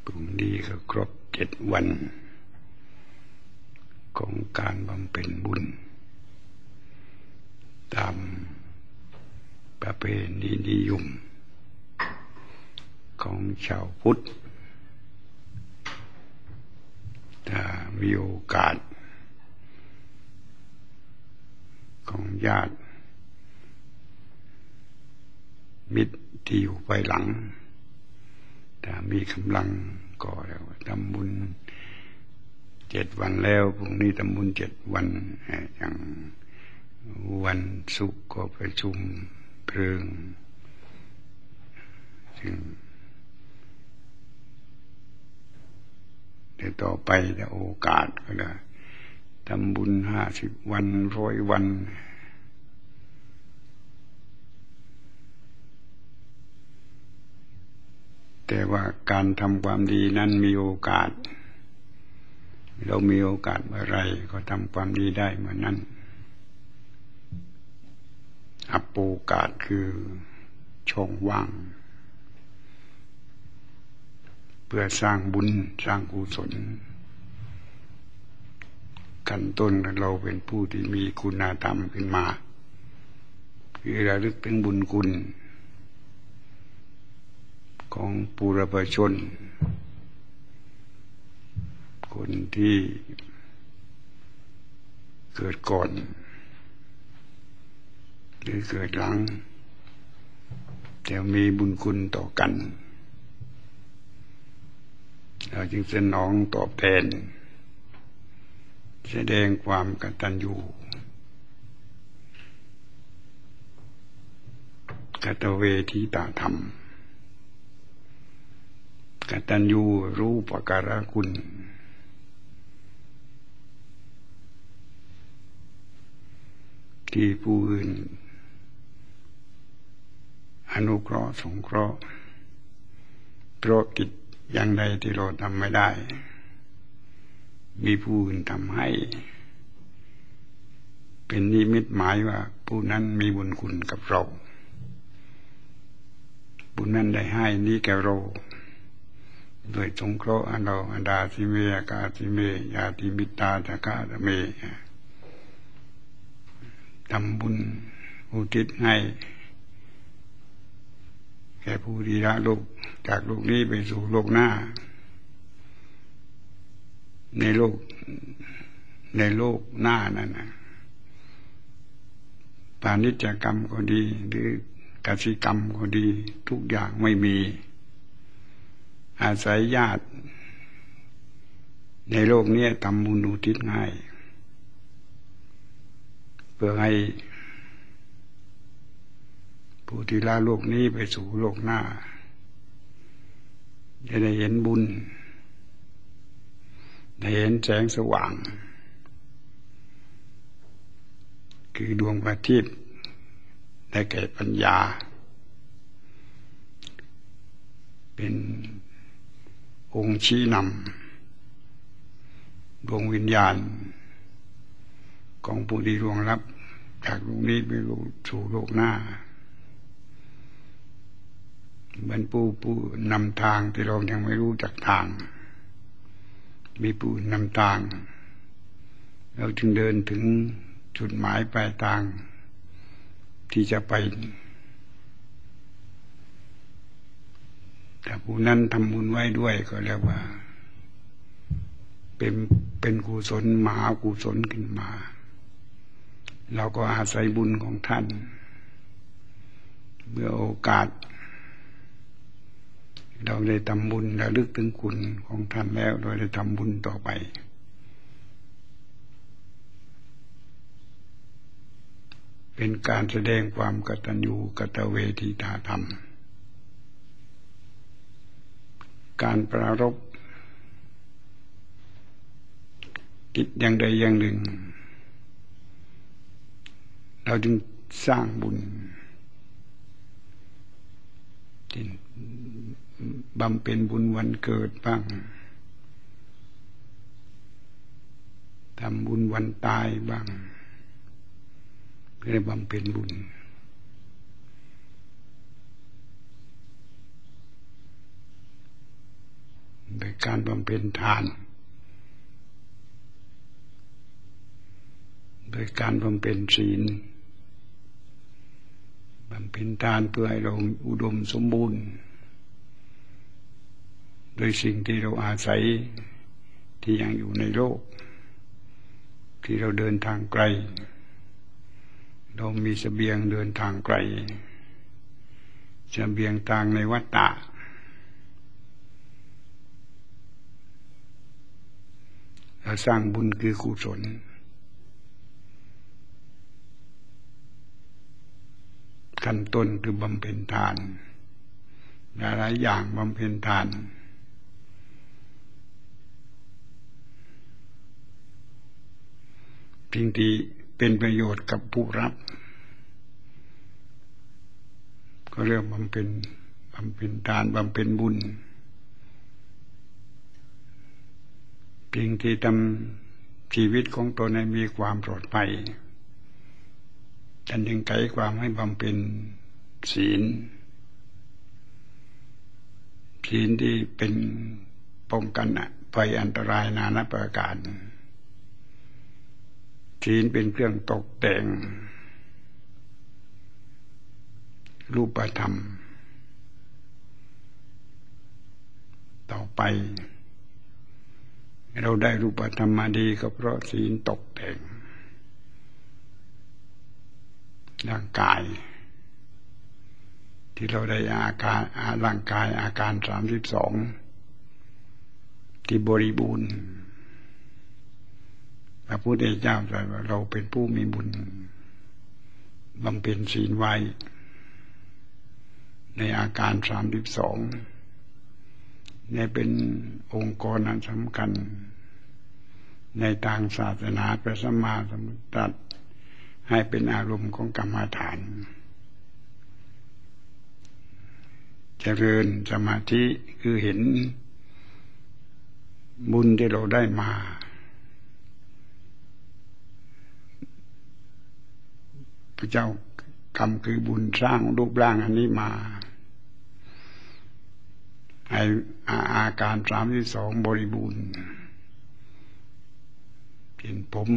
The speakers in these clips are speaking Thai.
พรุ่งนี้ก็ครบ7 วันของการบำเพ็ญบุญตามประเพณีนิยมของชาวพุทธถ้ามีโอกาสของญาติมิตรที่อยู่ภายหลังถ้ามีกำลังก็ทำบุญ7 วันแล้วพรุ่งนี้ทำบุญ7 วันอย่างวันศุกร์ก็ประชุมเพลิงซึ่งเดี๋ยวต่อไปจะโอกาสก็ได้ทำบุญ50 วัน100 วันแต่ว่าการทำความดีนั้นมีโอกาสเรามีโอกาสเมื่อไรก็ทำความดีได้เมื่อนั้นอัปโอกาสคือช่องว่างเพื่อสร้างบุญสร้างกุศลขั้นต้นเราเป็นผู้ที่มีคุณธรรมขึ้นมาคือระลึกถึงบุญคุณของปุถุชนคนที่เกิดก่อนหรือเกิดหลังแต่มีบุญคุณต่อกันเราจึงสนองตอบแทนแสดงความกตัญญูกตเวทิตาธรรมกตัญญูรู้อุปการะคุณที่ผู้อื่นอนุเคราะห์สงเคราะห์เพราะกิจอย่างใดที่เราทำไม่ได้มีผู้อื่นทำให้เป็นนิมิตหมายว่าผู้นั้นมีบุญคุณกับเราบุญนั้นได้ให้นี้แก่เราโดยสงเคราะห์อันเราอันดาสิเมอากาสิเมยาติมิตาตะกาตะเมทำบุญอุทิศให้แก่ผู้ที่ละโลกจากโลกนี้ไปสู่โลกหน้าในโลกหน้านั่นนะปาณิชยกรรมก็ดีหรือกสิกรรมก็ดีทุกอย่างไม่มีอาศัยญาติในโลกนี้ทำบุญอุทิศง่ายเพื่อให้ผู้ที่ละโลกนี้ไปสู่โลกหน้าจะได้เห็นบุญได้เห็นแสงสว่างคือดวงประทีปได้แก่ปัญญาเป็นองค์ชี้นำดวงวิญญาณของผู้ที่ล่วงลับจากโลกนี้ไปสู่โลกหน้าเหมือนผู้นำทางที่เรายังไม่รู้จักทางมีผู้นำทางเราจึงเดินถึงจุดหมายปลายทางที่จะไปแต่ผู้นั้นทำบุญไว้ด้วยก็เรียกว่าเป็นกุศลมหากุศลขึ้นมาเราก็อาศัยบุญของท่านเมื่อโอกาสเราได้ทำบุญระลึกถึงคุณของท่านแล้วเราได้ทำบุญต่อไปเป็นการแสดงความกตัญญูกตเวทิตาธรรมการปรารภกิจอย่างใดอย่างหนึ่งเราจึงสร้างบุญบำเพ็ญบุญวันเกิดบ้างทำบุญวันตายบ้างเพื่อบำเพ็ญบุญโดยการบำเพ็ญทานโดยการบำเพ็ญศีลบำเพ็ญทานเพื่อให้เราอุดมสมบูรณ์โดยสิ่งที่เราอาศัยที่ยังอยู่ในโลกที่เราเดินทางไกลเรามีเสบียงเดินทางไกลเสบียงทางในวัฏฏะเราสร้างบุญคือกุศลขั้นต้นคือบำเพ็ญทานหลายๆอย่างบำเพ็ญทานสิ่งที่เป็นประโยชน์กับผู้รับก็เรียกบำเพ็ญทานบำเพ็ญบุญสิ่งที่ทำชีวิตของตนให้มีความปลอดภัยฉันจึงไขความให้บำเพ็ญศีลที่เป็นป้องกันภัยอันตรายนานาประการศีลเป็นเครื่องตกแต่งรูปธรรมต่อไปเราได้รูปธรรมมาดีก็เพราะศีลตกแต่งร่างกายที่เราได้ร่างกายอาการ32ที่บริบูรณ์พระพุทธเจ้าตรัสว่าเราเป็นผู้มีบุญบำเพ็ญศีลไว้ในอาการ32นี่เป็นองค์กรอันสำคัญในทางศาสนาพระสัมมาสัมพุทธเจ้าให้เป็นอารมณ์ของกรรมฐานเจริญสมาธิคือเห็นบุญที่เราได้มาพระเจ้ากรรมคือบุญสร้างรูปร่างอันนี้มาให้อาการ32บริบูรณ์เป็นผม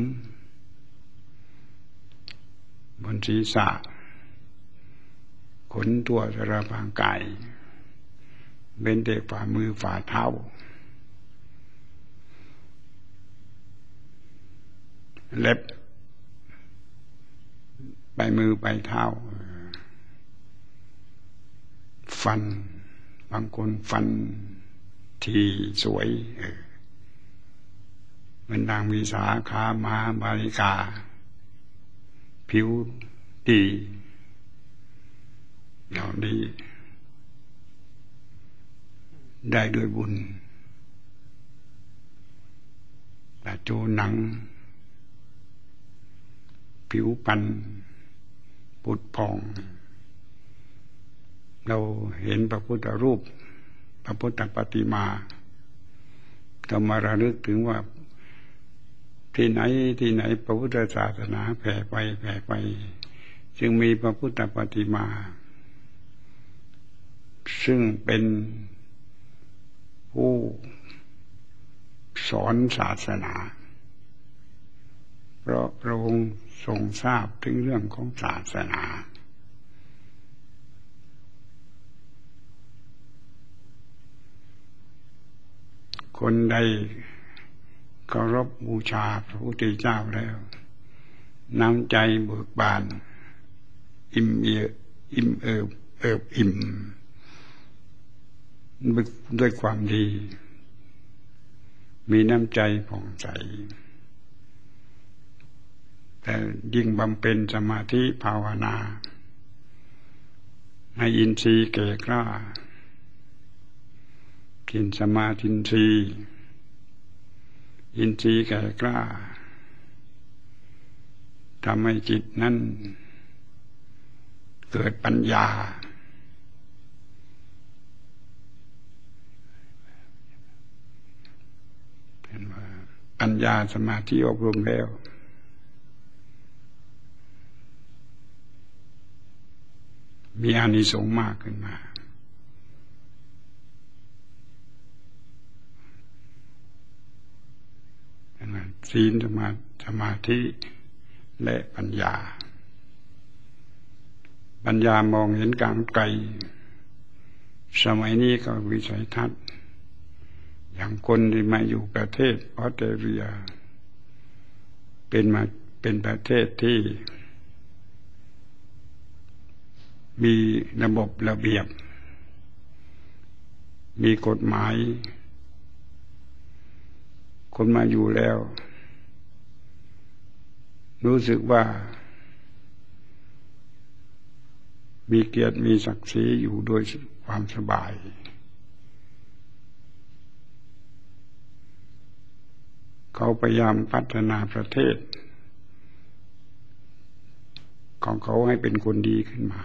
บนศีรษะขนตัวสารพางกายเว้นแต่ฝ่ามือฝ่าเท้าเล็บไปมือไปเท้าฟันบางคนฟันที่สวยมันดังมีสาขามาบาลิกาผิวดีเหล่านี้ได้ด้วยบุญแต่โจหนังผิวพรรณผุดผ่องเราเห็นพระพุทธรูปพระพุทธปฏิมาเรามาระลึกถึงว่าที่ไหนพระพุทธศาสนาแผ่ไปจึงมีพระพุทธปฏิมาซึ่งเป็นผู้สอนศาสนาเพราะพระองค์ทรงทราบถึงเรื่องของศาสนาคนใดเคารพบูชาพระพุทธเจ้าแล้วน้ำใจเบิกบานอิ่มเอิบอิ่มด้วยความดีมีน้ำใจผ่องใสแต่ยิ่งบำเพ็ญสมาธิภาวนาให้อินทรีย์แก่กล้ากินสมาธิอินทรีย์แก่กล้าทำให้จิตนั้นเกิดปัญญาเป็นว่าปัญญาสมาธิอบรมแล้วมีอานิสงส์มากขึ้นมาศีลสมาธิและปัญญาปัญญามองเห็นการไกลสมัยนี้ก็วิสัยทัศน์อย่างคนที่มาอยู่ประเทศออสเตรเลียเป็นประเทศที่มีระบบระเบียบมีกฎหมายคนมาอยู่แล้วรู้สึกว่ามีเกียรติมีศักดิ์ศรีอยู่โดยความสบายเขาพยายามพัฒนาประเทศของเขาให้เป็นคนดีขึ้นมา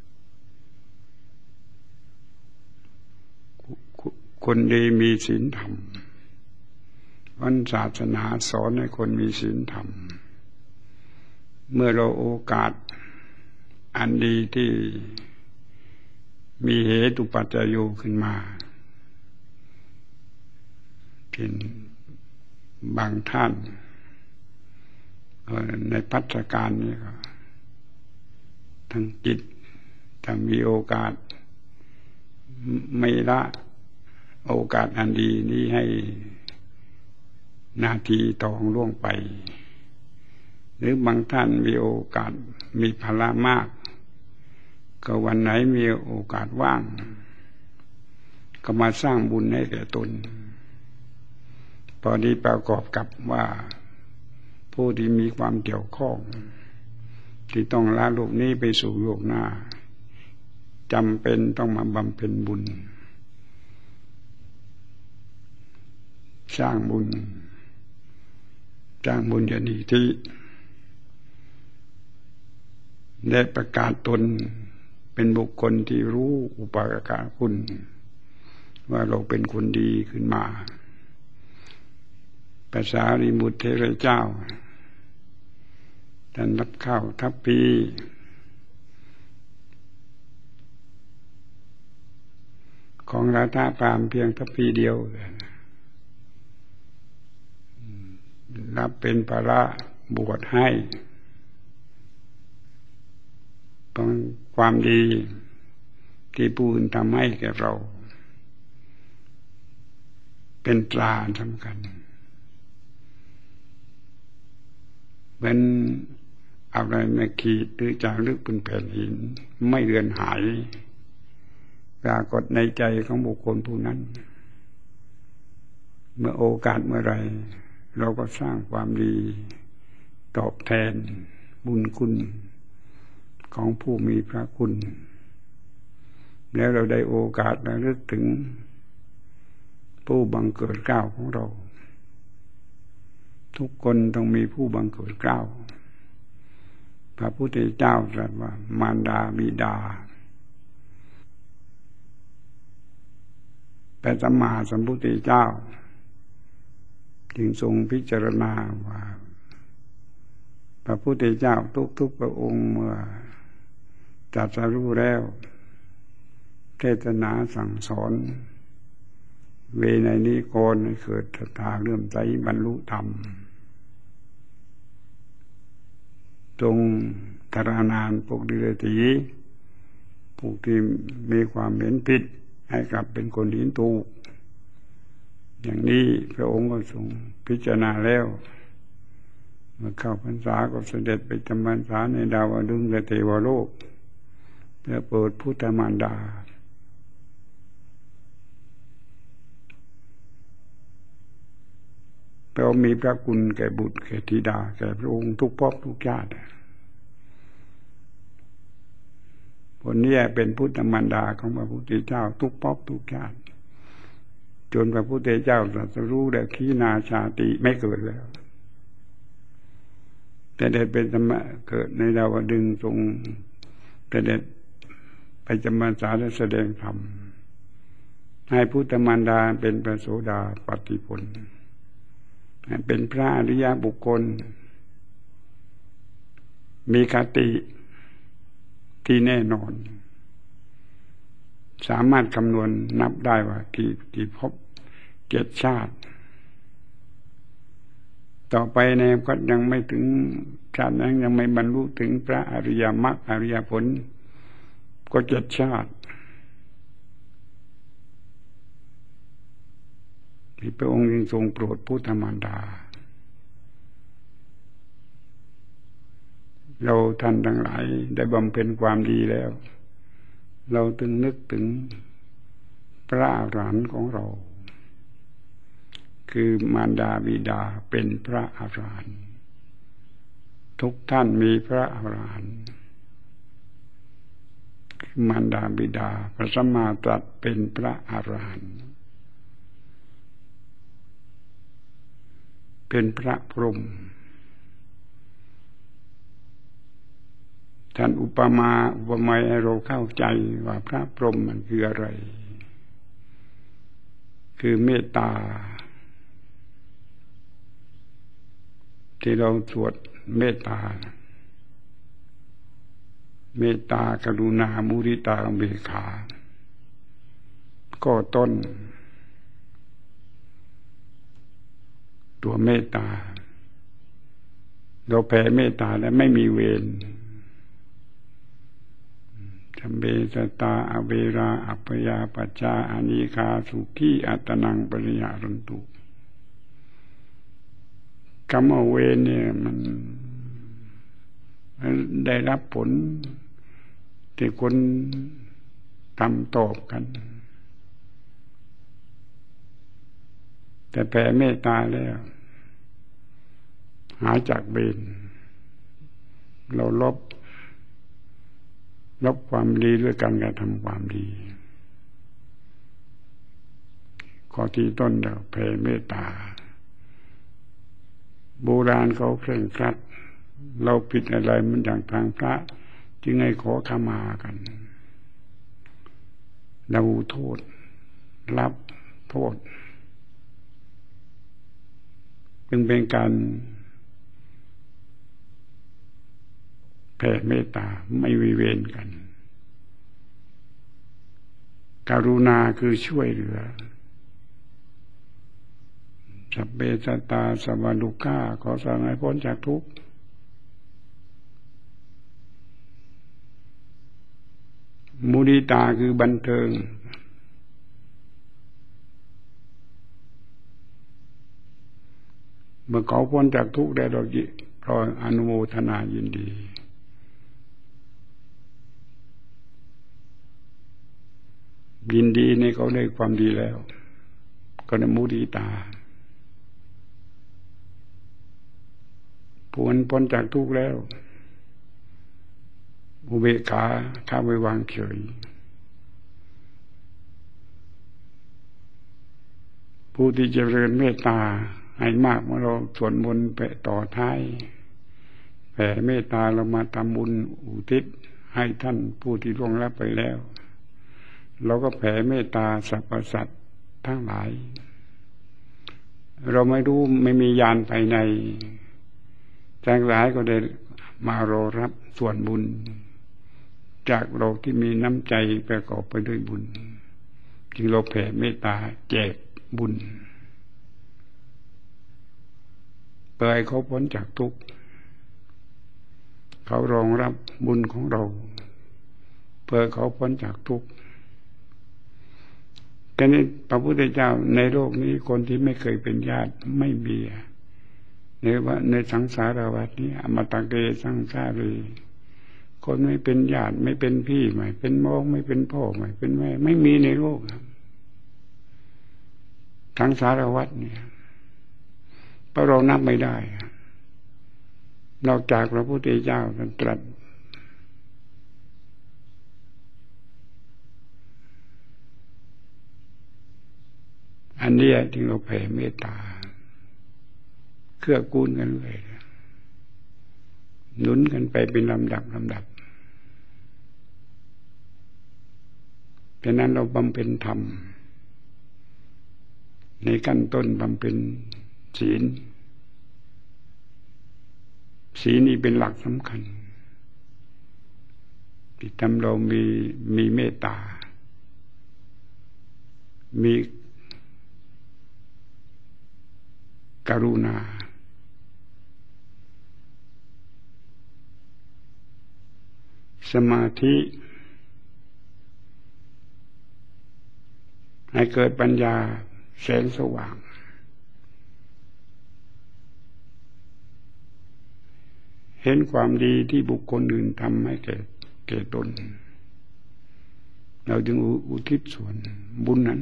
คนดีมีศีลธรรมวันศาสนาสอนให้คนมีศีลธรรมเมื่อเราโอกาสอันดีที่มีเหตุปัจจัยโยขึ้นมาเป็นบางท่านในพัฒการนี้ก็ทั้งจิตถ้ามีโอกาสไม่ละโอกาสอันดีนี้ให้นาทีตองล่วงไปหรือบางท่านมีโอกาสมีภาระมากก็วันไหนมีโอกาสว่างก็มาสร้างบุญให้แก่ตนตอนนี้ประกอบกับว่าผู้ที่มีความเกี่ยวข้องที่ต้องละโลกนี้ไปสู่โลกหน้าจำเป็นต้องมาบำเพ็ญบุญสร้างบุญญาณิธิได้ประกาศตนเป็นบุคคลที่รู้อุปการคุณว่าเราเป็นคนดีขึ้นมาพระสารีบุตรเถระเจ้าท่านรับข้าวทัพพีของราธาพราหมณ์เพียงทัพพีเดียวรับเป็นภาระบวชให้ต้องความดีที่ผู้อื่นทำให้แก่เราเป็นตราสำคัญเหมือนอะไรไม่ขีดหรือจารึกบนแผ่นหินไม่เลือนหายปรากฏในใจของบุคคลผู้นั้นเมื่อโอกาสเมื่อไรเราก็สร้างความดีตอบแทนบุญคุณของผู้มีพระคุณแล้วเราได้โอกาสระลึกถึงผู้บังเกิดเกล้าของเราทุกคนต้องมีผู้บังเกิดเกล้าพระพุทธเจ้าตรัสว่ามารดาบิดาพระสัมมาสัมพุทธเจ้าจึงทรงพิจารณาว่าพระพุทธเจ้าทุกพระองค์เมื่อตรัสรู้แล้วเทศนาสั่งสอนเวไนนิโกรให้เกิดศรัทธาเลื่อมใสบรรลุธรรมทรงทรมานพวกเดรัจฉีพวกที่มีความเห็นผิดให้กลับเป็นคนเห็นถูกอย่างนี้พระองค์ก็ทรงพิจารณาแล้วเมื่อเข้าพรรษาก็เสด็จไปจำพรรษาในดาวดึงส์และเทวโลกเพื่อโปรดพุทธมารดาเรามีพระคุณแก่บุตรแก่ธิดาแก่พระองค์ทุกภพทุกชาติคนนี้เป็นพุทธมารดาของพระพุทธเจ้าทุกภพทุกชาติจนพระพุทธเจ้าตรัสรู้ได้ขีณาชาติไม่เกิดแล้วแต่เด็ดเป็นธรรมะเกิดในดาวดึงส์ทรงแต่เด็ดไปจำพรรษาและแสดงธรรมให้พุทธมารดาเป็นพระโสดาปัตติผลเป็นพระอริยบุคคลมีคติที่แน่นอนสามารถคำนวณนับได้ว่ากี่ภพเจ็ดชาติต่อไปเนี่ยก็ยังไม่ถึงชาตินั้นยังไม่บรรลุถึงพระอริยมรรคอริยผลก็7 ชาติที่พระองค์ยังทรงโปรดพุทธมารดาเราท่านทั้งหลายได้บำเพ็ญความดีแล้วเราถึงนึกถึงพระอรหันต์ของเราคือมารดาบิดาเป็นพระอรหันต์ทุกท่านมีพระอรหันต์มารดาบิดาพระสัมมาสัมพุทธเจ้าเป็นพระอรหันต์เป็นพระพรหมท่านอุปมาอุปไมยให้เราเข้าใจว่าพระพรหมมันคืออะไรคือเมตตาที่เราสวดเมตตาเมตตากรุณามุทิตาอุเบกขาก็ต้นตัวเมตตาเราแผ่เมตตาแล้วไม่มีเวรสัมเบสตาอเวราอัปปยาปัจจาอานิคาสุขีอัตนังปริยารันตุคำว่าเวรเนี่ยมันได้รับผลที่คนทำตอบกันแต่แผ่เมตตาแล้วหายจากเวรเราลบความดีด้วยการกระทำความดีข้อที่ต้นเราแผ่เมตตาโบราณเขาเคร่งครัดเราผิดอะไรมันอย่างทางพระจึงให้ขอขมากันเราโทษรับโทษเป็นการแผ่เมตตาไม่วิเวณกันกรุณาคือช่วยเหลือสัพเพสัตตาสัพพทุกขาขอสั่งให้พ้นจากทุกข์มุทิตาคือบันเทิงเมื่อเขาพ้นจากทุกข์ได้เราอนุโมทนายินดีในเขาได้ความดีแล้วก็ได้มุทิตาพ้นจากทุกข์แล้วอุเบกขาข้าไว้วางเฉยผู้ที่เจริญเมตตาให้มากเมื่อเราสวดมนต์ไปต่อท้ายแผ่เมตตาเรามาทำบุญอุทิศให้ท่านผู้ที่ล่วงลับไปแล้วเราก็แผ่เมตตาสรรพสัตว์ทั้งหลายเราไม่รู้ไม่มีญาณภายในทั้งหลายก็ได้มารอรับส่วนบุญจากเราที่มีน้ำใจประกอบไปด้วยบุญจึงเราแผ่เมตตาแจกบุญเพื่อให้เขาพ้นจากทุกข์เขารองรับบุญของเราเพื่อเขาพ้นจากทุกข์แต่นี้พระพุทธเจ้าในโลกนี้คนที่ไม่เคยเป็นญาติไม่มีในสังสารวัฏนี้อมตะเกสังสารีคนไม่เป็นญาติไม่เป็นพี่ไม่เป็นน้องไม่เป็นพ่อไม่เป็นแม่ไม่มีในโลกทั้งสารวัฏเนี่ยเพราะเรานับไม่ได้นอกจากพระพุทธเจ้าท่านตรัสอันนี้ที่เราแผ่เมตตาเกื้อกูลกันเลยหนุนกันไปเป็นลำดับฉะนั้นเราบำเพ็ญธรรมในขั้นต้นบำเพ็ญศีลนี่เป็นหลักสำคัญที่ทำเรามีเมตตามีกรุณาสมาธิให้เกิดปัญญาแสงสว่างเห็นความดีที่บุคคลอื่นทำให้แก่ตนเราจึงอุทิศส่วนบุญนั้น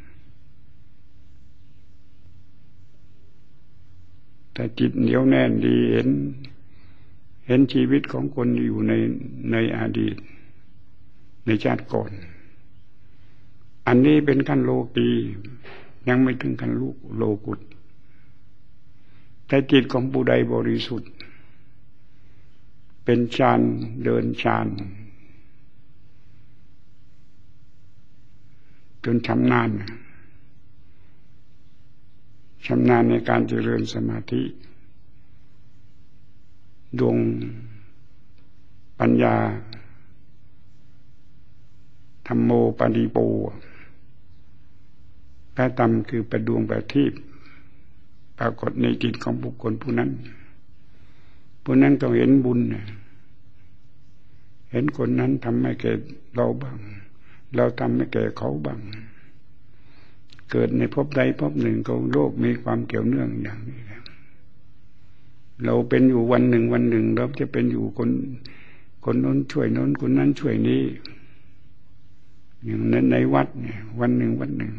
แต่จิตเหนียวแน่นดีเห็นชีวิตของคนอยู่ในอดีตในชาติก่อนอันนี้เป็นขั้นโลกียังไม่ถึงขั้นโลกุตแต่จิตของผู้ใดบริสุทธิ์เป็นฌานเดินฌานจนชำนาญในการเจริญสมาธิดวงปัญญาธัมโมปฏิโปพระธรรมคือประดวงประทีปปรากฏในจิตของบุคคลผู้นั้นต้องเห็นบุญเห็นคนนั้นทำให้แก่เราบ้างเราทำให้แก่เขาบ้างเกิดในภพใดภพหนึ่งของโลกมีความเกี่ยวเนื่องอย่างนี้แหละเราเป็นอยู่วันหนึ่งเราจะเป็นอยู่คนนั้นช่วยนั้นคนนั้นช่วยนี้อย่างนั้นในวัดเนี่ยวันหนึ่ง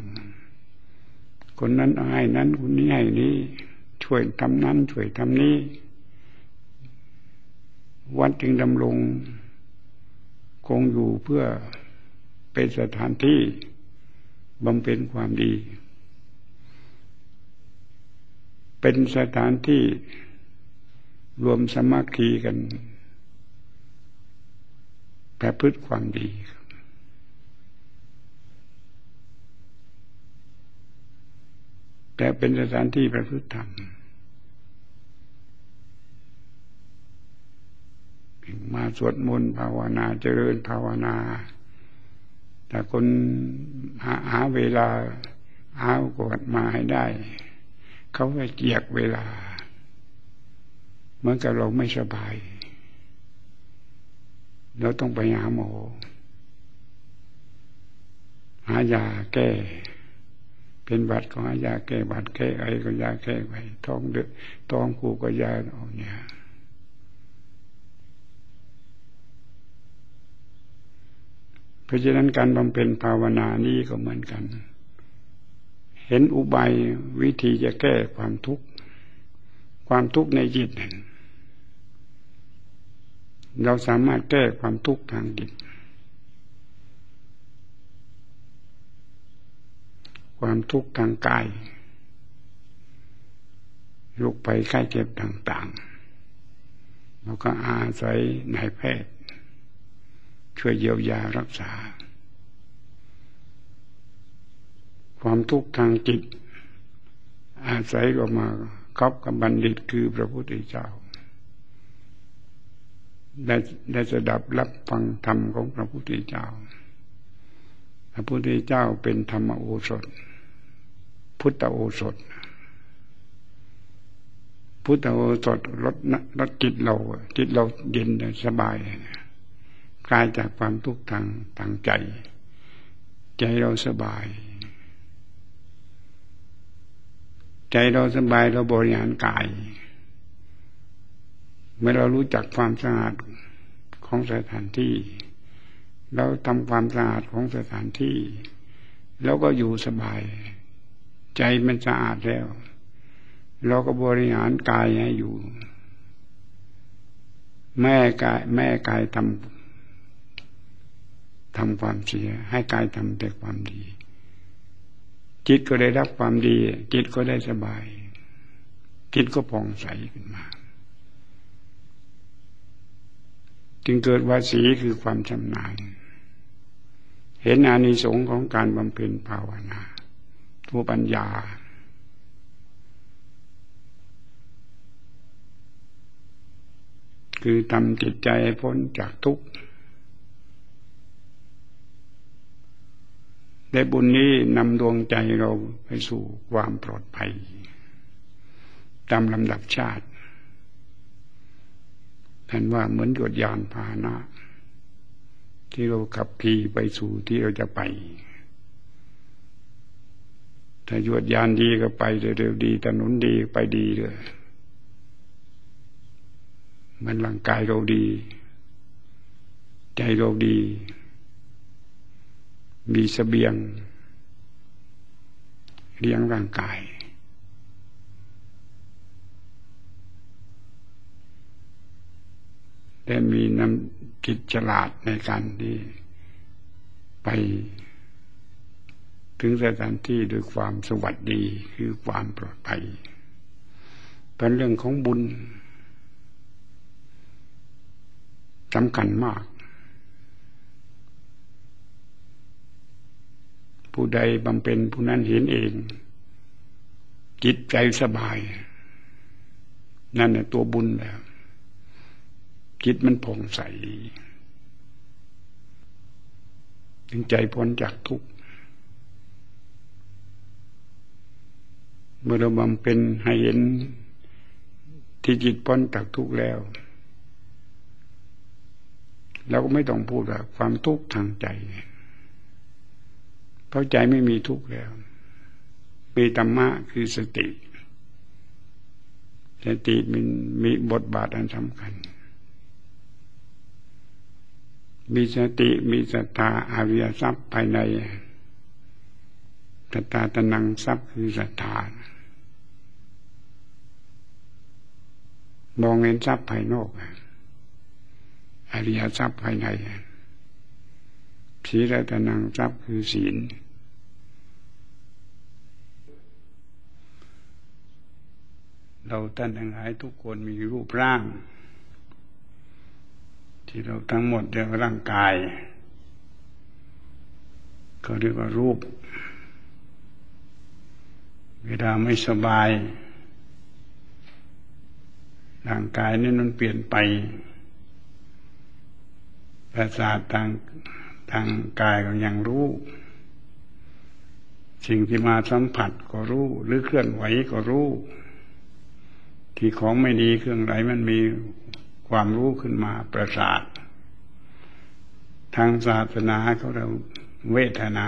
คนนั้นให้นั้นคนนี้ให้นี้ช่วยทำนั้นช่วยทำนี้วัดจึงดำรงคงอยู่เพื่อเป็นสถานที่บำเพ็ญความดีเป็นสถานที่รวมสามัคคีกันประพฤติความดีแต่เป็นสถานที่ประพฤติธรรมมาสวดมนต์ภาวนาเจริญภาวนาแต่คนหาเวลาเอากวดมาให้ได้เขาไปเจียกเวลาเหมือนกับเราไม่สบายเราต้องไปหาหมอหายาแก้เป็นหวัดก็หายาแก้หวัดแก้ไอก็ยาแก้ไอท้องเดือดท้องผูกก็ยาเอาเนี่ยเพราะฉะนั้นการบำเพ็ญภาวนานี้ก็เหมือนกันเห็นอุบายวิธีจะแก้ความทุกข์ในจิตเราสามารถแก้ความทุกข์ทางจิตความทุกข์ทางกายโรคภัยไข้เจ็บต่างๆเราก็อาศัยนายแพทย์ช่วยเยียวยารักษาความทุกข์ทางจิตอาศัยก็มาคบกับบัณฑิตคือพระพุทธเจ้าได้สดับรับฟังธรรมของพระพุทธเจ้าพระพุทธเจ้าเป็นธรรมโอสถพุทธโอสถพุทธโอสถลดจิตเราเย็นสบายคลายจากความทุกข์ทางใจเราสบายใจเราสบายเราบริหารกายเมื่อเรารู้จักความสะอาดของสถานที่เราทำความสะอาดของสถานที่แล้วก็อยู่สบายใจมันสะอาดแล้วเราก็บริหารกายให้อยู่แม่กายทำความเสียให้กายทำแต่ความดีจิตก็ได้รับความดีจิตก็ได้สบายจิตก็ผ่องใสขึ้นมาจึงเกิดวาสีคือความชำนาญเห็นอานิสงส์ของการบำเพ็ญภาวนาตัวปัญญาคือทำจิตใจให้พ้นจากทุกข์ได้บุญนี้นำดวงใจเราไปสู่ความปลอดภัยตามลำดับชาติท่านว่าเหมือนยวดยานพาหนะที่เราขับขี่ไปสู่ที่เราจะไปถ้ายวดยานดีก็ไปเร็วๆดีถนนดีไปดีเลยมันร่างกายเราดีใจเราดีมีเสบียงเลี้ยงร่างกายและมีน้ำจิตฉลาดในการที่ไปถึงสถานที่ด้วยความสวัสดีคือความปลอดภัยเป็นเรื่องของบุญสำคัญมากผู้ใดบำเพ็ญผู้นั้นเห็นเองจิตใจสบายนั่นแหละตัวบุญแล้วจิตมันผ่องใสถึงใจพ้นจากทุกข์เมื่อเราบำเพ็ญให้เห็นที่จิตพ้นจากทุกข์แล้วเราก็ไม่ต้องพูดว่าความทุกข์ทางใจเพราะใจไม่มีทุกข์แล้วมีธรรมะคือสติมันมีบทบาทอันสำคัญมีสติมีศรัทธาอริยทรัพย์ภายในศรัทธาตนังทรัพย์คือศรัทธามองเห็นทรัพย์ภายนอกอริยทรัพย์ภายในศีลตนังทรัพย์คือศีลเราท่านทั้งหลายทุกคนมีรูปร่างที่เราทั้งหมดเรียกว่าร่างกายเขาเรียกว่ารูปเวลาไม่สบายร่างกายนี่มันเปลี่ยนไปประสาททางกายก็ยังรู้สิ่งที่มาสัมผัสก็รู้หรือเคลื่อนไหวก็รู้ที่ของไม่ดีเครื่องไหนมันมีความรู้ขึ้นมาประสาททางศาสนาเขาเรียกเวทนา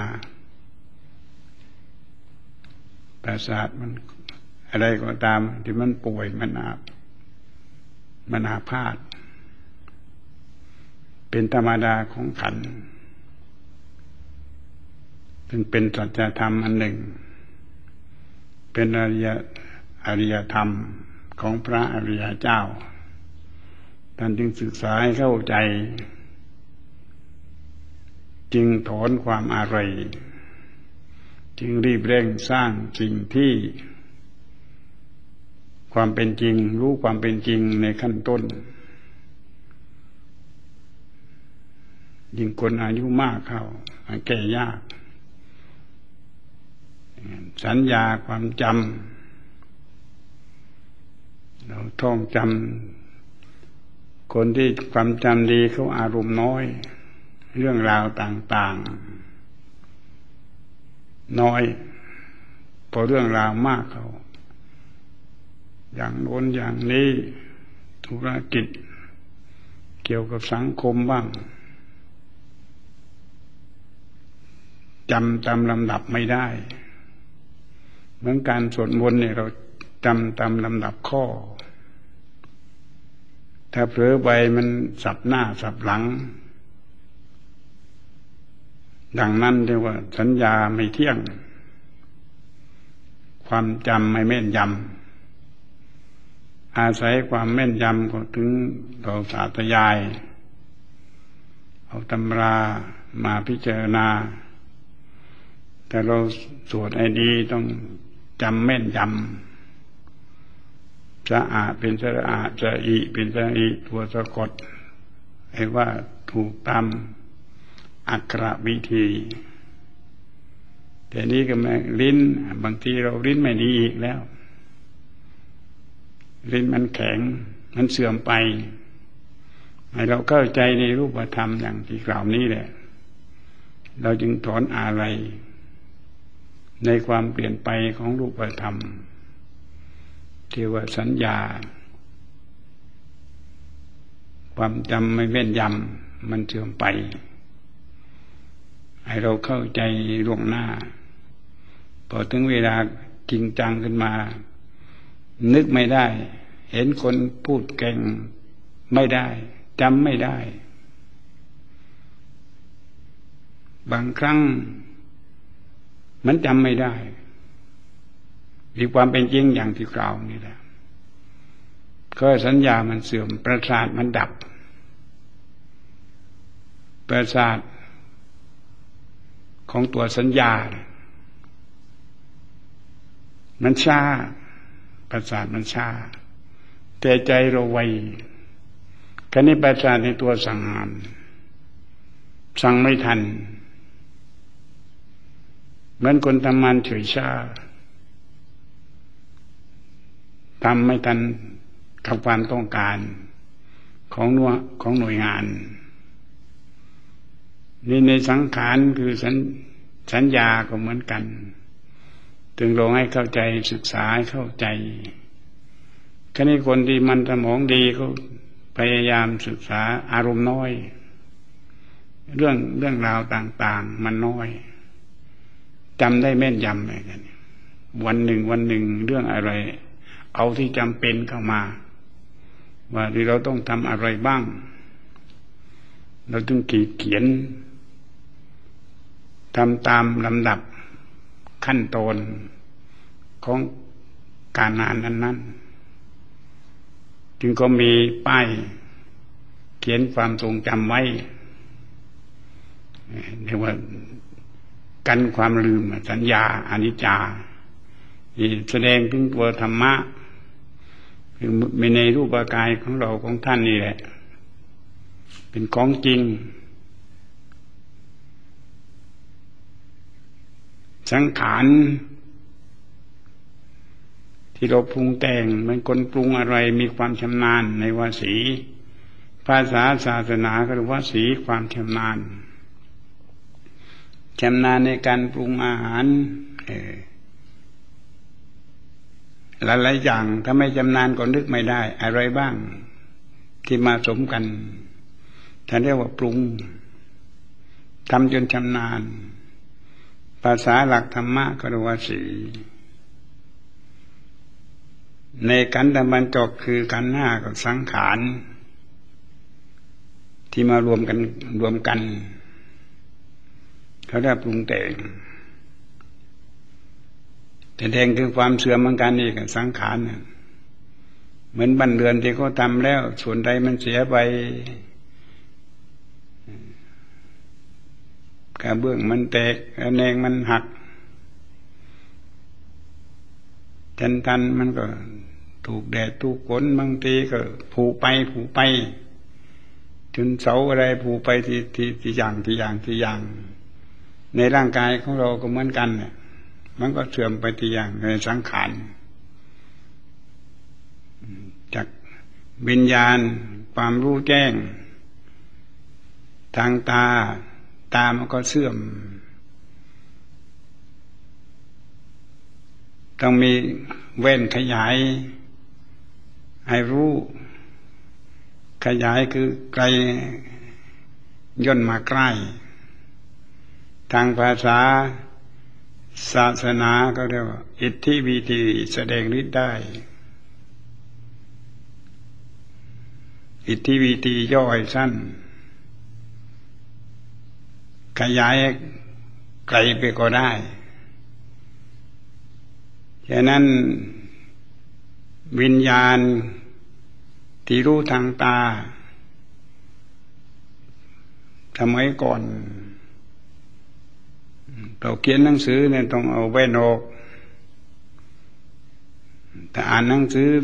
ประสาทมันอะไรก็ตามที่มันป่วยมันอาพาธเป็นธรรมดาของขันธ์ซึ่งเป็นสัจธรรมอันหนึ่งเป็นอริยธรรมของพระอริยเจ้าท่านจึงศึกษาให้เข้าใจจึงถอนความอะไรจึงรีบเร่งสร้างสิ่งที่ความเป็นจริงรู้ความเป็นจริงในขั้นต้นยิ่งคนอายุมากเข้าแก้ยากสัญญาความจำเราท่องจำคนที่ความจำดีเขาอารมณ์น้อยเรื่องราวต่างๆน้อยพอเรื่องราวมากเขาอย่างโน้นอย่างนี้ธุรกิจเกี่ยวกับสังคมบ้างจำตามลำดับไม่ได้เหมือนการสวดมนต์เนี่ยเราจำตามลำดับข้อถ้าเผลอไปมันสับหน้าสับหลังดังนั้นเรียกว่าสัญญาไม่เที่ยงความจำไม่แม่นยำอาศัยความแม่นยำก็ถึงเราสาธยายเอาตำรามาพิจารณาแต่เราสวดให้ดีต้องจำแม่นยำสะอาดเป็นสะอาดสะอีเป็นสะอีตัวสะกดให้ว่าถูกตามอักขระวิธีแต่นี้ก็แม่ลิ้นบางทีเราลิ้นไม่ดีอีกแล้วลิ้นมันแข็งมันเสื่อมไปให้เราเข้าใจในรูปธรรมอย่างที่กล่าวนี้แหละเราจึงถอนอะไรในความเปลี่ยนไปของรูปธรรมที่ว่าสัญญาความจำไม่แม่นยำมันเสื่อมไปให้เราเข้าใจล่วงหน้าพอถึงเวลาจริงจังขึ้นมานึกไม่ได้เห็นคนพูดเก่งไม่ได้จำไม่ได้บางครั้งมันจำไม่ได้มีความเป็นจริงอย่างที่กล่าวนี่แหละก็สัญญามันเสื่อมประสาทมันดับประสาทของตัวสัญญามันช้าประสาทมันช้าแต่ใจเราไวคราวนี้ประสาทในตัวสั่งงานสั่งไม่ทันเหมือนคนทำงานเฉยช้าทำไม่ทันกับความต้องการของหน่วยงานนี่ในสังขารคือสัญญาก็เหมือนกันถึงลงให้เข้าใจศึกษาให้เข้าใจคราวนี้คนที่มันสมองดีเขาพยายามศึกษาอารมณ์น้อยเรื่องราวต่างๆมันน้อยจำได้แม่นยำอะไรกันวันหนึ่งเรื่องอะไรเอาที่จำเป็นเข้ามาว่าที่เราต้องทำอะไรบ้างเราต้องเขียนทำตามลำดับขั้นตอนของการงานนั้นๆจึงก็มีป้ายเขียนความทรงจำไว้เรียกว่ากันความลืมสัญญาอนิจจาแสดงถึงตัวธรรมะคือมีในรูปกายของเราของท่านนี่แหละเป็นของจริงสังขารที่เราปรุงแต่งมันคนปรุงอะไรมีความชำนาญในวสีภาษาศาสนาก็เรียกว่าสีความชำนาญในการปรุงอาหารหลายๆอย่างถ้าไม่ชำนาญก็นึกไม่ได้อะไรบ้างที่มาสมกันท่านเรียกว่าปรุงทำจนชำนาญภาษาหลักธรรมะก็เรียกว่าสีในขันธบรรจบคือขันธ์ห้ากับสังขารที่มารวมกันเขาเรียกปรุงแต่งแต่แดงคือความเสื่อมเหมือนกันนี่กับสังขารเหมือนบ้านเรือนที่เขาทำแล้วส่วนใดมันเสียไปกระเบื้องมันแตกระแนงมันหักทันมันก็ถูกแดดถูกฝนบางทีก็ผุไปจนเสาอะไรผุไปที่อย่างในร่างกายของเราก็เหมือนกันเนี่ยมันก็เสื่อมไปทีอย่างในสังขารจากวิญญาณความรู้แจ้งทางตามันก็เสื่อมต้องมีแว่นขยายให้รู้ขยายคือไกลย่นมาใกล้ทางภาษาศาสนาก็เรียกว่าอิทธิวิธีแสดงฤทธิ์ได้อิทธิวิธีย่อยสั้นขยายไกลไปก็ได้ฉะนั้นวิญญาณที่รู้ทางตาสมัยก่อนเราเขียนหนังสือเนี่ยต้องเอาแว่นออกแต่อ่านหนังสือ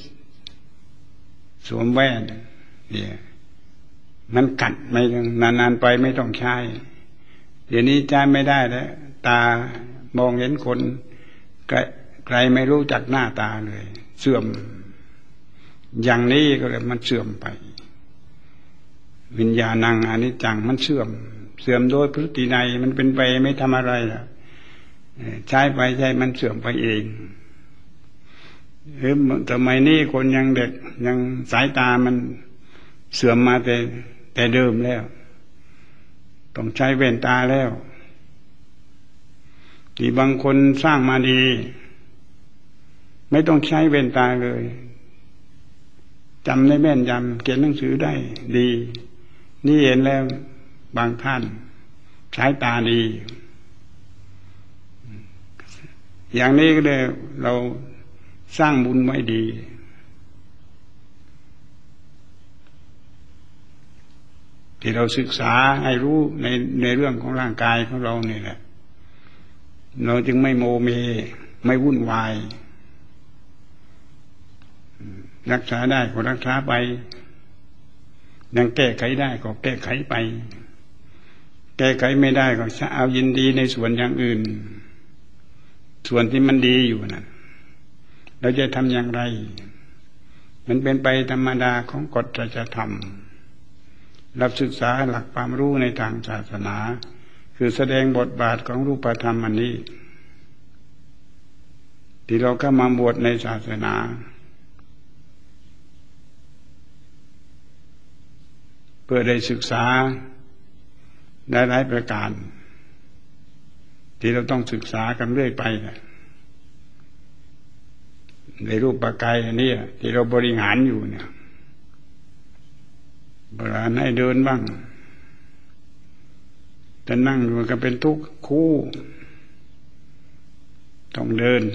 สวมแว่นเนี่ยมันกัดไม่นานๆไปไม่ต้องใช้เดี๋ยวนี้ใช้ไม่ได้แล้วตามองเห็นคนไกลไม่รู้จักหน้าตาเลยเสื่อมอย่างนี้ก็เลยมันเสื่อมไปวิญญาณังอนิจจังมันเสื่อมโดยพฤตินัยมันเป็นไปไม่ทำอะไรล่ะใช้ไปใช้มันเสื่อมไปเองสมัยนี้คนยังเด็กยังสายตามันเสื่อมมาแต่เดิมแล้วต้องใช้แว่นตาแล้วที่บางคนสร้างมาดีไม่ต้องใช้เว้นตาเลยจำได้แม่นยำเขียนหนังสือได้ดีนี่เห็นแล้วบางท่านใช้ตาดีอย่างนี้ก็เลยเราสร้างบุญไว้ดีที่เราศึกษาให้รู้ในเรื่องของร่างกายของเราเนี่ยแหละเราจึงไม่โมเมไม่วุ่นวายรักษาได้ก็รักษาไปยังแก้ไขได้ก็แก้ไขไปแก้ไขไม่ได้ก็จะเอายินดีในส่วนอย่างอื่นส่วนที่มันดีอยู่นะเราจะทำอย่างไรมันเป็นไปธรรมดาของกฎจธรรมรับศึกษาหลักความรู้ในทางศาสนาคือแสดงบทบาทของรูปธรรมอันนี้ที่เราเข้ามาบวชในศาสนาเพื่อได้ศึกษาได้หลายประการที่เราต้องศึกษากันเรื่อยไปในรูปกายอันนี้ที่เราบริหารอยู่เนี่ยบริหารให้เดินบ้างแต่นั่งอยู่ก็เป็นทุกข์คู่ต้องเดิน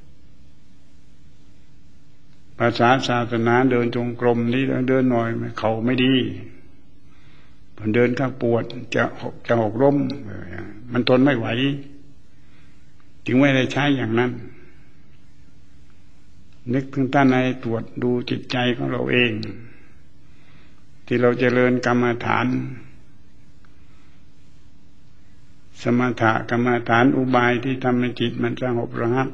ภาษาศาสนาเดินจงกรมนี่เดินหน่อยเข่าไม่ดีพอเดินข้างปวดจะหกล้มมันทนไม่ไหวจึงไม่ได้ใช้อย่างนั้นนึกถึงท่านในตรวจดูจิตใจของเราเองที่เราเจริญกรรมฐานสมถะกรรมฐานอุบายที่ทำให้จิตมันสงบระงับ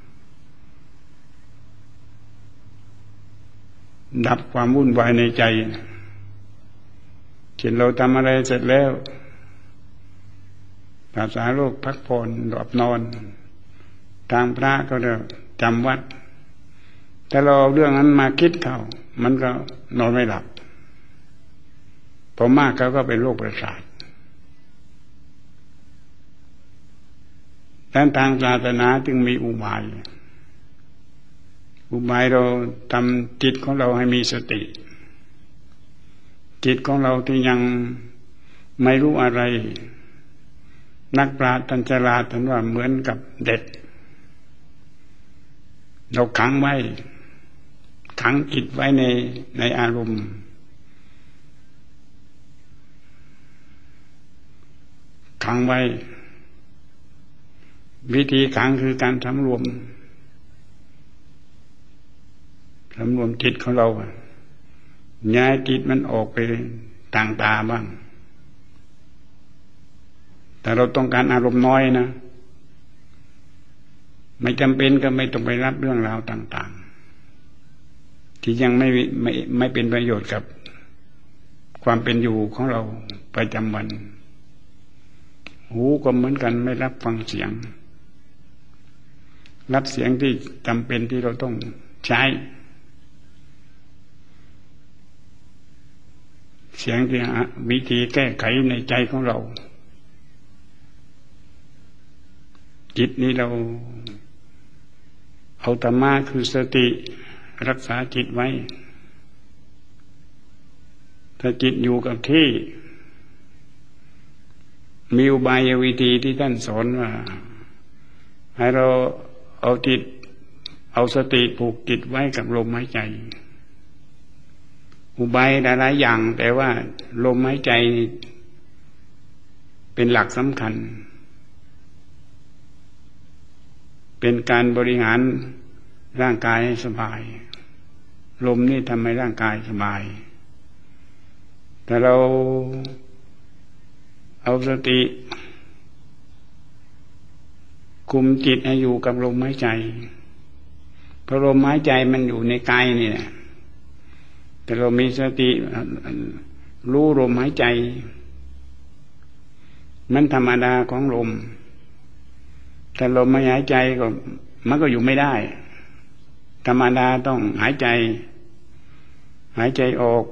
ดับความวุ่นวายในใจเช่นเราทำอะไรเสร็จแล้วภาษาโลกพักผ่อนหลับนอนทางพระก็จะจำวัดแต่เราเอาเรื่องนั้นมาคิดเข้ามันก็นอนไม่หลับพอมากเขาก็เป็นโรคประสาทแต่ทางศาสนาจึงมีอุบายเราทำจิตของเราให้มีสติจิตของเราที่ยังไม่รู้อะไรนักปราชญ์ท่านฉลาดท่านว่าเหมือนกับเด็กเราขังไว้ขังจิตไว้ในอารมณ์ขังไว้วิธีขังคือการสำรวมจิตของเราย้ายจิตมันออกไปทางตาบ้างแต่เราต้องการอารมณ์น้อยนะไม่จำเป็นก็ไม่ต้องไปรับเรื่องราวต่างๆที่ยังไม่เป็นประโยชน์กับความเป็นอยู่ของเราประจำวันหูก็เหมือนกันไม่รับฟังเสียงรับเสียงที่จำเป็นที่เราต้องใช้เสียงที่วิธีแก้ไขในใจของเราจิตนี้เราเอาธรรมะคือสติรักษาจิตไว้ถ้าจิตอยู่กับที่มีอุบายวิธีที่ท่านสอนว่าให้เราเอาสติผูกจิตไว้กับลมหายใจอุบายหลายๆอย่างแต่ว่าลมหายใจเป็นหลักสำคัญเป็นการบริหารร่างกายให้สบายลมนี่ทำให้ร่างกายสบายแต่เราเอาสติคุมจิตให้อยู่กับลมหายใจเพราะลมหายใจมันอยู่ในกายนี่แหละแต่เรามีสติรู้ลมหายใจมันธรรมดาของลมแต่ลมไม่หายใจก็มันก็อยู่ไม่ได้ธรรมดาต้องหายใจออก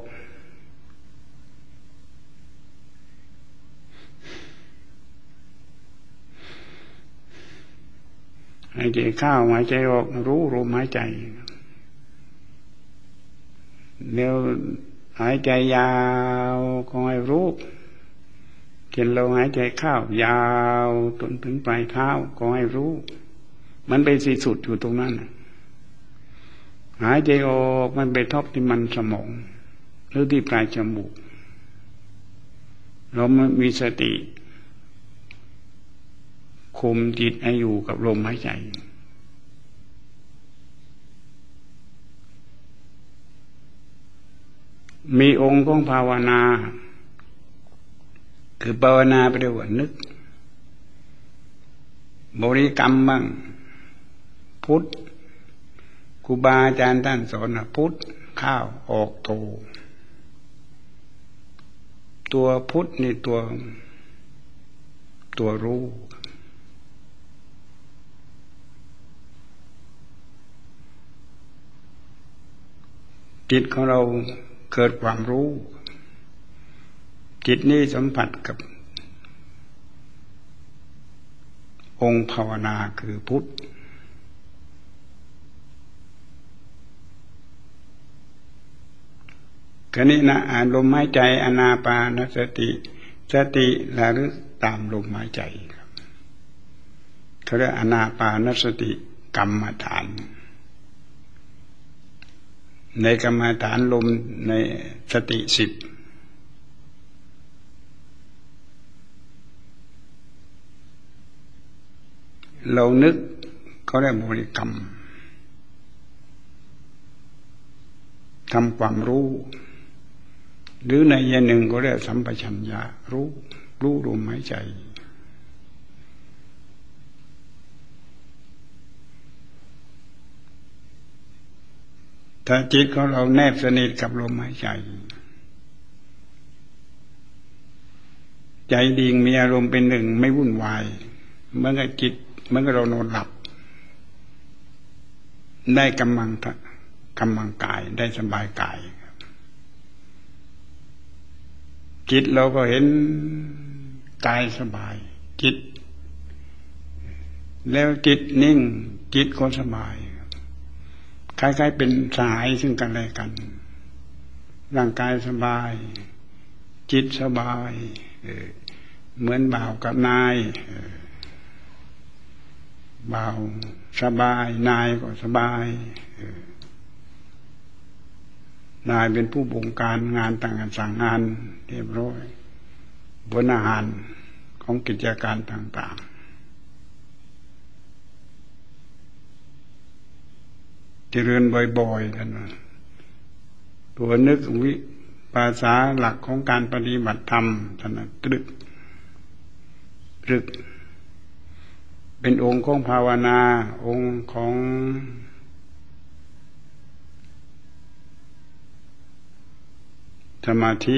หายใจเข้าหายใจออกรู้ลมหายใจแล้วหายใจยาวก็ให้รู้เช่นเราหายใจเข้ายาวจนถึงปลายเท้าก็ให้รู้มันไปสิ้นสุดอยู่ตรงนั้นหายใจออกมันไปทบที่มันสมองหรือที่ปลายจมูกเรามีสติคุมจิตให้อยู่กับลมหายใจมีองค์ของภาวนาคือภาวนาไปด้วยว่านึกบริกรรมบ้างพุทธครูบาอาจารย์ท่านสอนนะพุทธเข้าออกโทตัวพุทธนี่ตัวรู้จิตของเราเกิดความรู้จิตนี้สัมผัสกับองค์ภาวนาคือพุทธคณินะลมหายใจอานาปานสติสติระลึกตามลมหายใจครับเขาเรียกอานาปานสติกรรมฐานในกรรมฐานลมในสติ10เรานึกเขาเรียกบริกรรมทำความรู้หรือในอย่างหนึ่งก็เรียกสัมปชัญญะรู้ลมหายใจถ้าจิตของเราแนบสนิทกับลมหายใจใจดิ่งมีอารมณ์เป็นหนึ่งไม่วุ่นวายเมื่อจิตเมื่อเรานอนหลับได้กำลังกายได้สบายกายจิตเราก็เห็นกายสบายจิตแล้วจิตนิ่งจิตก็สบายคล้ายๆเป็นสหายซึ่งกันและกันร่างกายสบายจิตสบายเหมือนบ่าวกับนายบ่าวสบายนายก็สบายนายเป็นผู้บงการงานต่างๆสั่งงานเรียบร้อยบนอาหารของกิจการต่างๆเจริญบ่อยๆกันตัวนึกภาษาหลักของการปฏิบัติธรรมท่านตรึกเป็นองค์ของภาวนาองค์ของสมาธิ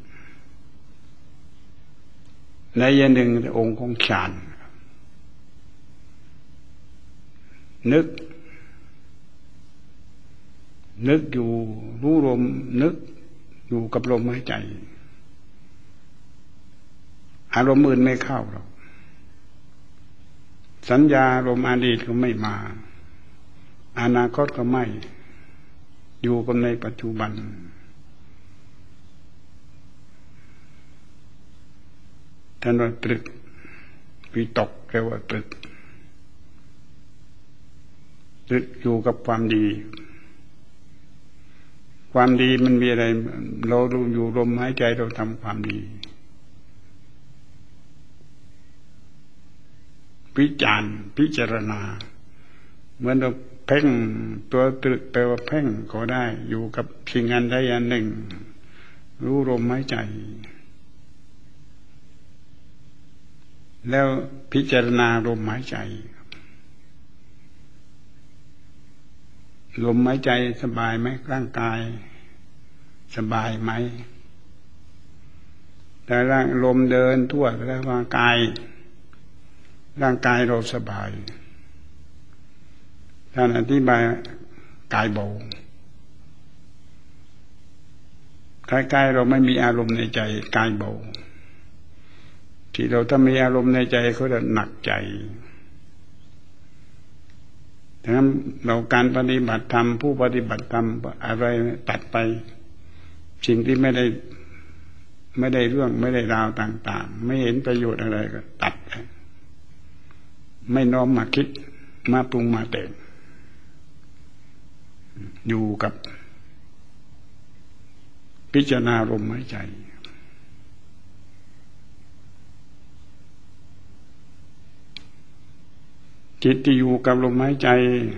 ในอย่างหนึ่งองค์ของฌานนึกอยู่รู้ลมนึกอยู่กับลมหายใจอารมณ์อื่นไม่เข้าหรอกสัญญาอารมณ์อดีตก็ไม่มาอนาคตก็ไม่อยู่กับในปัจจุบันท่านว่าตรึกวิตกเรียกว่าตรึกอยู่กับความดีความดีมันมีอะไรเราอยู่ลมหายใจเราทำความดีพิจารณาเหมือนเราเพ่งตัวตรึกแปลว่าเพ่งก็ได้อยู่กับสิ่งอันใดอันหนึ่งรู้ลมหายใจแล้วพิจารณาลมหายใจลมหายใจสบายไหมร่างกายสบายไหมแต่ลมเดินทั่วร่างกายเราสบายท่านอธิบายกายเบาคล้ายๆเราไม่มีอารมณ์ในใจกายเบาที่เราถ้ามีอารมณ์ในใจเขาจะหนักใจดังนั้นเราการปฏิบัติธรรมผู้ปฏิบัติธรรมอะไรตัดไปสิ่งที่ไม่ได้เรื่องไม่ได้ราวต่างๆไม่เห็นประโยชน์อะไรก็ตัดไปไม่น้อมมาคิดมาปรุงมาแต่งอยู่กับพิจารณาลมหายใจจิตที่อยู่กับลมหายใจ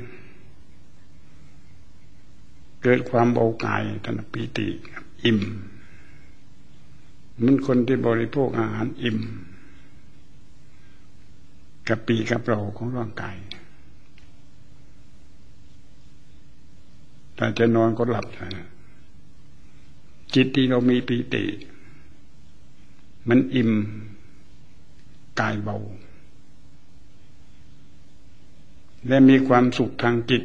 เกิดความเบากายทันปิติอิ่มเหมือนคนที่บริโภคอาหารอิ่มกับปีกับเราของร่างกายถ้าจะนอนก็หลับนะจิตที่เรามีปีติมันอิ่มกายเบาและมีความสุขทางจิต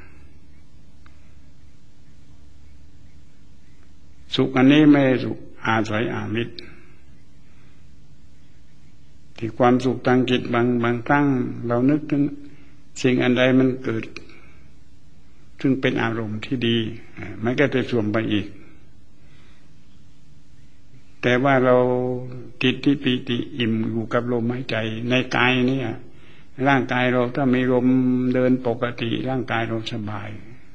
สุขอันนี้ไม่สุขอาศัยอามิตรที่ความสุขทางจิตบางครั้งเรานึกถึงสิ่งอันใดมันเกิดซึ่งเป็นอารมณ์ที่ดีมันก็จะส่วนไปอีกแต่ว่าเราจิตที่ปีติอิ่มอยู่กับลมหายใจในกายนี่ร่างกายเราถ้ามีลมเดินปกติร่างกายเราสบาย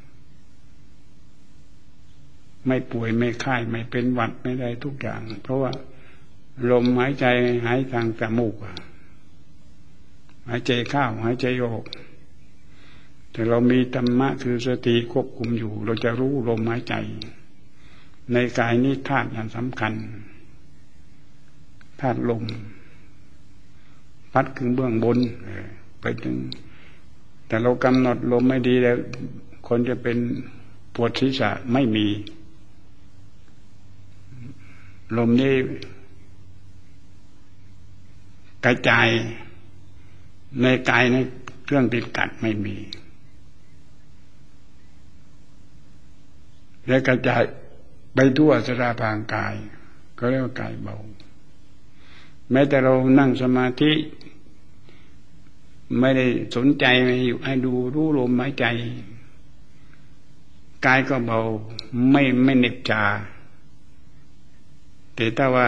ไม่ป่วยไม่ไข้ไม่เป็นหวัดไม่ได้ทุกอย่างเพราะว่าลมหายใจหายทางจมูกหายใจเข้าหายใจออกแต่เรามีธรรมะคือสติควบคุมอยู่เราจะรู้ลมหายใจในกายนี้ธาตุสำคัญธาตุลมพัดขึ้นเบื้องบนไปถึงแต่เรากำหนดลมไม่ดีแล้วคนจะเป็นปวดศีรษะไม่มีลมนี้กระจายในกายในเครื่องติดกัดไม่มีและกระจายไปทั่วสารพางกายก็เรียกว่ากายเบาแม้แต่เรานั่งสมาธิไม่ได้สนใจให้ดูรู้ลมหายใจกายก็เบาไม่เหน็บชาแต่ถ้าว่า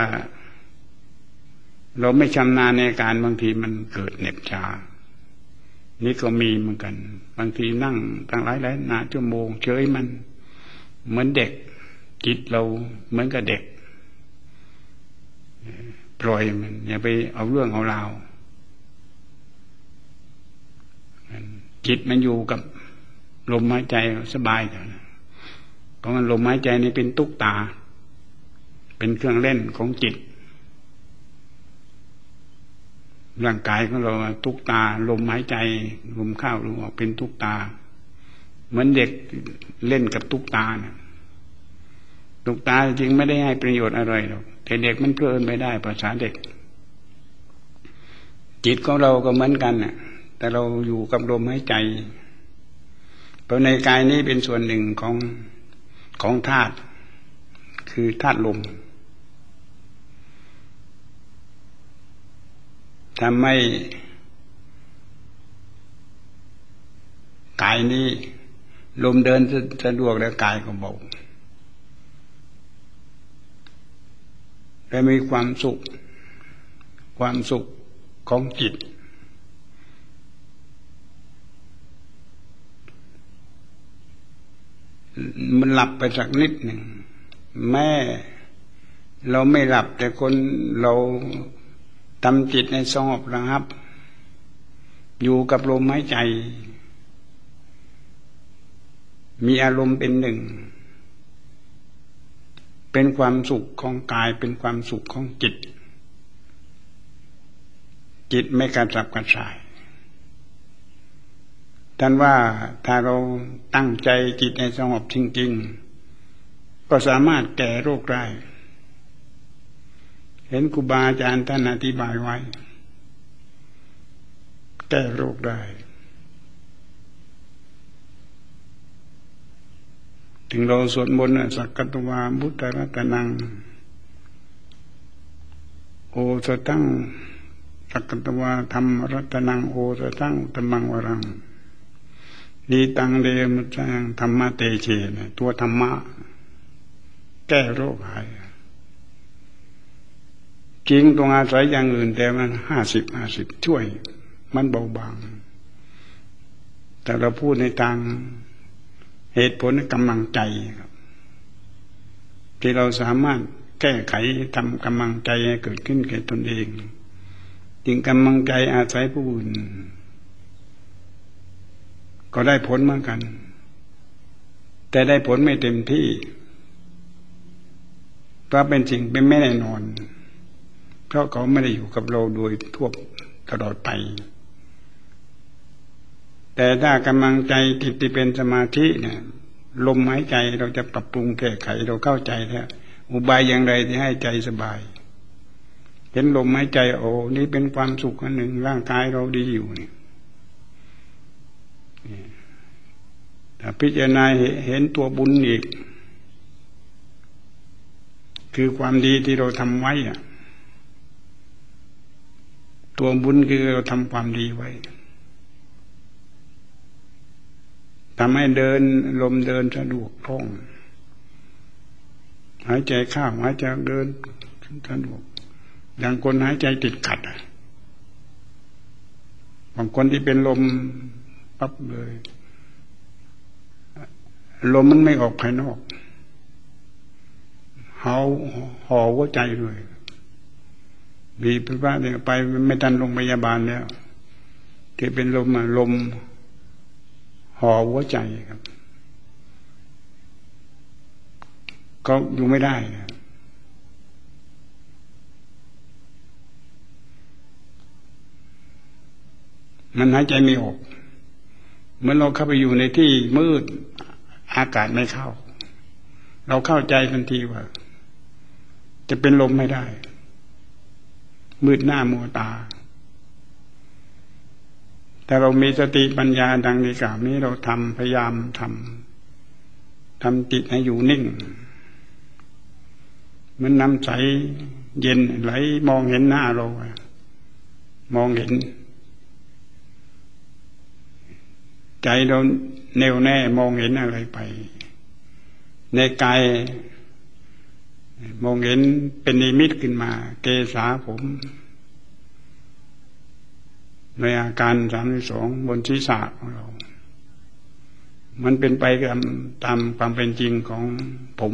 เราไม่ชำนาญในการบางทีมันเกิดเหน็บชานี่ก็มีเหมือนกันบางทีนั่งตั้งหลายนาชั่วโมงเฉยมันเหมือนเด็กจิตเราเหมือนกับเด็กปล่อยมันอย่าไปเอาเรื่องเอาราวจิตมันอยู่กับลมหายใจสบายเถอะเพราะมันลมหายใจนี่เป็นตุ๊กตาเป็นเครื่องเล่นของจิตร่างกายของเราตุ๊กตาลมหายใจลมเข้าลมออกเป็นตุ๊กตาเหมือนเด็กเล่นกับตุ๊กตานะตุ๊กตาจริงไม่ได้ให้ประโยชน์อะไรหรอกแต่เด็กมันเพลินไปได้ภาษาเด็กจิตของเราก็เหมือนกันน่ะแต่เราอยู่กับลมหายใจเพราะในกายนี้เป็นส่วนหนึ่งของธาตุคือธาตุลมทำให้กายนี้ลมเดินสะดวกแล้วกายก็เบาและมีความสุขของจิตมันหลับไปสักนิดหนึ่งแม่เราไม่หลับแต่คนเราทำจิตในสงบระงับอยู่กับลมหายใจมีอารมณ์เป็นหนึ่งเป็นความสุขของกายเป็นความสุขของจิตจิตไม่กระสับกระส่ายท่านว่าถ้าเราตั้งใจจิตในสงบจริงๆก็สามารถแก้โรคได้เห็นครูบาอาจารย์ท่านอธิบายไว้แก้โรคได้ถึงเราสวดมนต์สักกัตวามุตตรัตนังโอสตังสักกัตวาธรรมรัตนังโอสตังธรรมังวรังดีตังเดมัจจังธรรมะเตเชนะตัวธรรมะแก้โรคหายจริงต้องอาศัยอย่างอื่นแต่มัน50-50ช่วยมันเบาบางแต่เราพูดในทางเหตุผลกำลังใจครับที่เราสามารถแก้ไขทำกำลังใจให้เกิดขึ้นแก่ตนเองจึงกำลังใจอาศัยผู้อื่นก็ได้ผลเหมือนกันแต่ได้ผลไม่เต็มที่เพราะเป็นสิ่งเป็นไม่แน่นอนเพราะเขาไม่ได้อยู่กับเราโดยทั่วตลอดไปแต่ถ้ากำลังใจจิตที่เป็นสมาธิเนี่ยลมหายใจเราจะปรับปรุงแก้ไขเราเข้าใจแล้วอุบายอย่างไรที่ให้ใจสบายเห็นลมหายใจโอ้นี่เป็นความสุขอันหนึ่งร่างกายเราดีอยู่เนี่ยถ้าพิจารณาเห็นตัวบุญอีกคือความดีที่เราทำไว้อะตัวบุญคือเราทำความดีไว้ทำให้เดินลมเดินสะดวกคล่องหายใจเข้าหายใจเดินสะดวกอย่างคนหายใจติดขัดบางคนที่เป็นลมปั๊บเลยลมมันไม่ออกภายนอกห่อหัวใจเลยมีพระเนี่ยไปไม่ทันโรงพยาบาลแล้วที่เป็นลมลมห่อหัวใจครับก็อยู่ไม่ได้มันหายใจไม่ออกเหมือนเราเข้าไปอยู่ในที่มืดอากาศไม่เข้าเราเข้าใจทันทีว่าจะเป็นลมไม่ได้มืดหน้ามัวตาแต่เรามีสติปัญญาดังในกล่าวนี้เราพยายามทำจิตให้อยู่นิ่งมันน้ำใสเย็นไหลมองเห็นหน้าเรามองเห็นใจเราแน่วแน่มองเห็นอะไรไปในกายมองเห็นเป็นนิมิตขึ้นมาเกศาผมในอาการ32บนศีรษะของเรามันเป็นไปตามความเป็นจริงของผม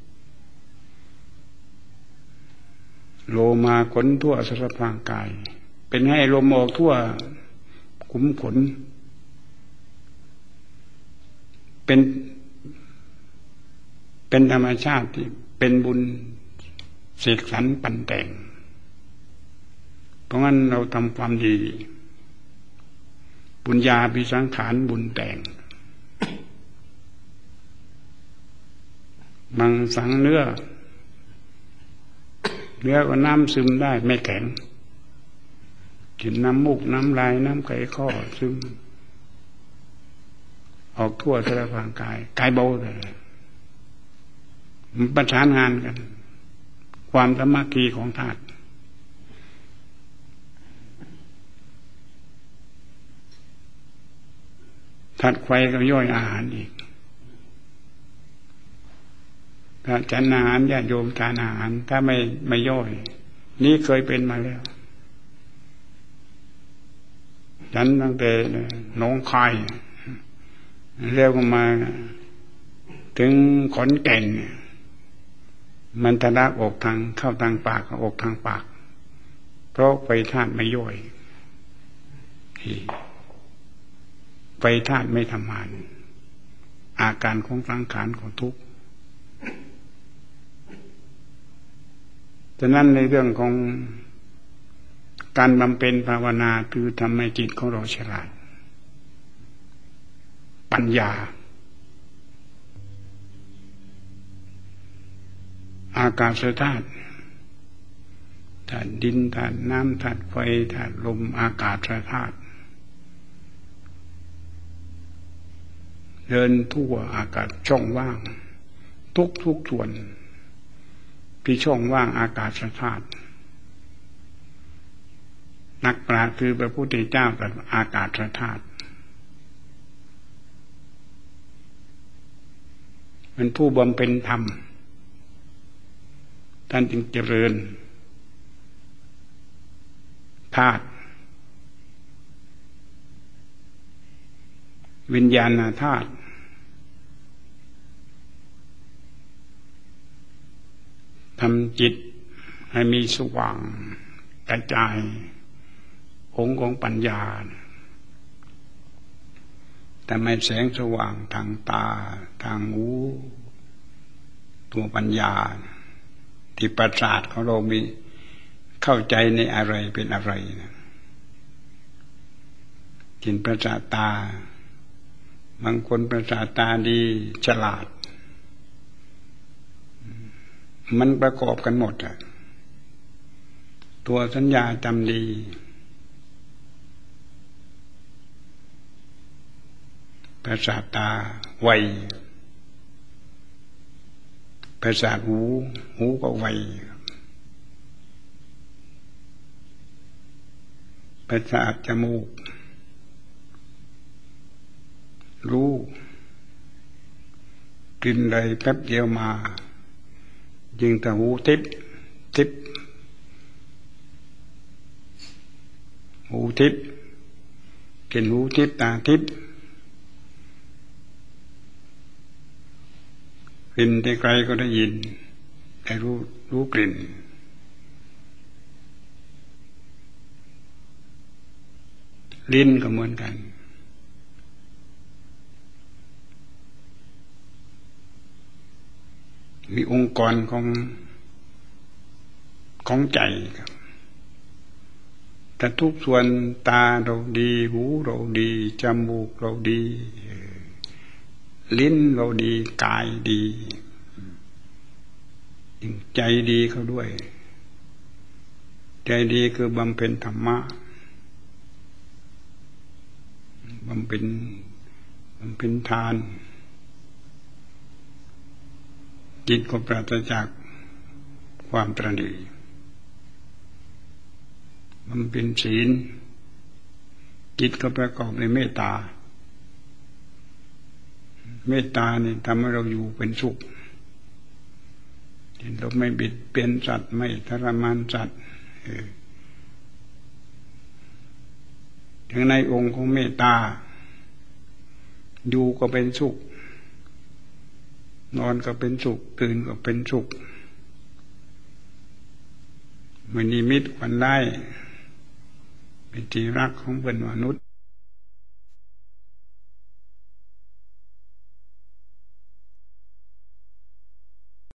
โลมาขนทั่วสารพร่างกายเป็นให้ลมออกทั่วขุมขนเป็นธรรมชาติที่เป็นบุญเสกสรรปั่นแต่งเพราะงั้นเราทำความดีบุญญาภิสังขารบุญแต่งมังสังเนื้อก็น้ำซึมได้ไม่แข็งกินน้ำมูกน้ำลายน้ำไขข้อซึมออกทั่วสารพร่างกายเบาเลยมันประสานงานกันความสามัคคีของธาตุไฟก็ย่อยอาหารอีกถ้าฉันอาหารญาติโยมทานอาหารถ้าไม่ย่อยนี่เคยเป็นมาแล้วฉันตั้งแต่หนองคายเรียกมาถึงขอนแก่นมันทะลักออกทางเข้าทางปากออกทางปากเพราะไฟธาตุไม่ย่อยไฟธาตุไม่ทำงานอาการของสังขารของทุกข์ฉะนั้นในเรื่องของการบำเพ็ญภาวนาคือทำให้จิตของเราฉลาดปัญญาอากาศธาตุธาตุดินธาตุน้ำธาตุไฟธาตุลมอากาศธาตุเดินทั่วอากาศช่องว่างทุกส่วนที่ช่องว่างอากาศธาตุนักปราชญ์คือพระพุทธเจ้าตรัสอากาศธาตุมันผู้บำเพ็ญธรรมท่านจึงเจริญธาตุวิญญาณธาตุทำจิตให้มีสว่างกระจายองค์ของปัญญาแต่ไม่แสงสว่างทางตาทางหูตัวปัญญาที่ประสาทของเรามีเข้าใจในอะไรเป็นอะไรนะจินประสาทตาบางคนประสาทตาดีฉลาดมันประกอบกันหมดอะตัวสัญญาจำดีประสาทตาไวประสาทหูก็ไวประสาทจมูกรู้กลิ่นใดแป๊บเดียวมายิ่งแต่หูทิพย์หูทิพย์กลิ่นหูทิพย์ตาทิพย์กลิ่นที่ไกลก็ได้ยินแต่รู้กลิ่นลิ้นก็เหมือนกันมีองค์กรของใจครับแต่ทุกส่วนตาเราดีหูเราดีจมูกเราดีลิ้นเราดีกายดีใจดีเขาด้วยใจดีคือบำเพ็ญธรรมะบำเพ็ญทานจิตก็ปราศจากความตระหนี่บำเพ็ญศีลจิตก็ประกอบในเมตตาเมตตานี่ทำให้เราอยู่เป็นสุขเราไม่บิดเบียนสัตว์ไม่ทรมานสัตว์ถึงในองค์ของเมตตาอยู่ก็เป็นสุขนอนก็เป็นสุขตื่นก็เป็นสุขไม่นิมิตขวัญได้เป็นที่รักของเพื่อนมนุษย์